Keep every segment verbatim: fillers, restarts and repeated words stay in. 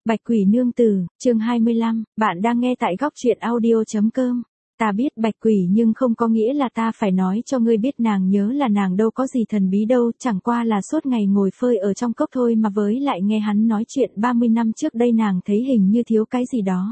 Bạch Quỷ Nương Tử, chương hai mươi lăm, bạn đang nghe tại góc truyện audio chấm com. Ta biết Bạch Quỷ nhưng không có nghĩa là ta phải nói cho ngươi biết nàng nhớ là nàng đâu có gì thần bí đâu, chẳng qua là suốt ngày ngồi phơi ở trong cốc thôi mà với lại nghe hắn nói chuyện ba mươi năm trước đây nàng thấy hình như thiếu cái gì đó.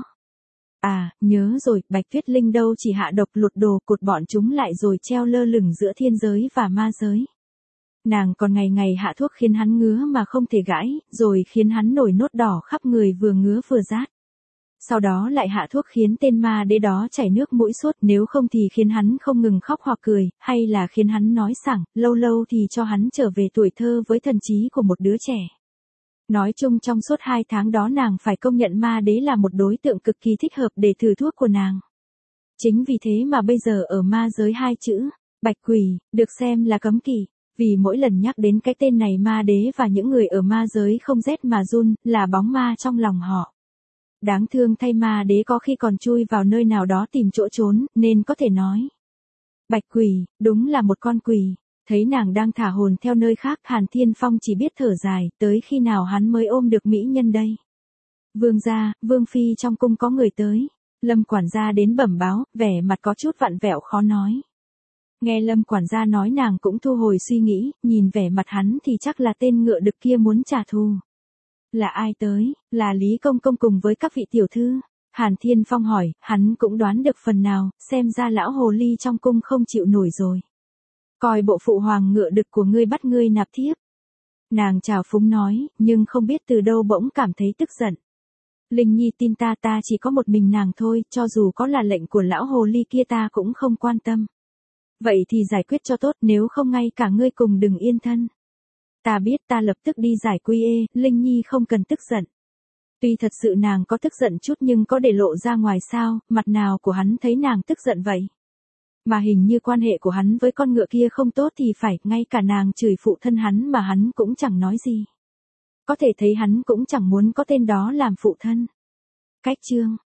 À, nhớ rồi, Bạch Tuyết Linh đâu chỉ hạ độc lụt đồ cột bọn chúng lại rồi treo lơ lửng giữa thiên giới và ma giới. Nàng còn ngày ngày hạ thuốc khiến hắn ngứa mà không thể gãi, rồi khiến hắn nổi nốt đỏ khắp người vừa ngứa vừa rát. Sau đó lại hạ thuốc khiến tên ma đế đó chảy nước mũi suốt, nếu không thì khiến hắn không ngừng khóc hoặc cười, hay là khiến hắn nói sảng, lâu lâu thì cho hắn trở về tuổi thơ với thần trí của một đứa trẻ. Nói chung trong suốt hai tháng đó nàng phải công nhận ma đế là một đối tượng cực kỳ thích hợp để thử thuốc của nàng. Chính vì thế mà bây giờ ở ma giới hai chữ, Bạch Quỷ, được xem là cấm kỵ. Vì mỗi lần nhắc đến cái tên này ma đế và những người ở ma giới không rét mà run, là bóng ma trong lòng họ. Đáng thương thay ma đế có khi còn chui vào nơi nào đó tìm chỗ trốn, nên có thể nói. Bạch Quỷ, đúng là một con quỷ. Thấy nàng đang thả hồn theo nơi khác, Hàn Thiên Phong chỉ biết thở dài, tới khi nào hắn mới ôm được mỹ nhân đây. Vương gia, Vương Phi trong cung có người tới. Lâm quản gia đến bẩm báo, vẻ mặt có chút vặn vẹo khó nói. Nghe Lâm quản gia nói nàng cũng thu hồi suy nghĩ, nhìn vẻ mặt hắn thì chắc là tên ngựa đực kia muốn trả thù. Là ai tới? Là Lý Công Công cùng với các vị tiểu thư. Hàn Thiên Phong hỏi, hắn cũng đoán được phần nào, xem ra lão hồ ly trong cung không chịu nổi rồi. Coi bộ phụ hoàng ngựa đực của ngươi bắt ngươi nạp thiếp. Nàng chào phúng nói, nhưng không biết từ đâu bỗng cảm thấy tức giận. Linh Nhi tin ta, ta chỉ có một mình nàng thôi, cho dù có là lệnh của lão hồ ly kia ta cũng không quan tâm. Vậy thì giải quyết cho tốt, nếu không ngay cả ngươi cùng đừng yên thân. Ta biết, ta lập tức đi giải quy ê, Linh Nhi không cần tức giận. Tuy thật sự nàng có tức giận chút nhưng có để lộ ra ngoài sao, mặt nào của hắn thấy nàng tức giận vậy. Mà hình như quan hệ của hắn với con ngựa kia không tốt thì phải, ngay cả nàng chửi phụ thân hắn mà hắn cũng chẳng nói gì. Có thể thấy hắn cũng chẳng muốn có tên đó làm phụ thân. Cách chương,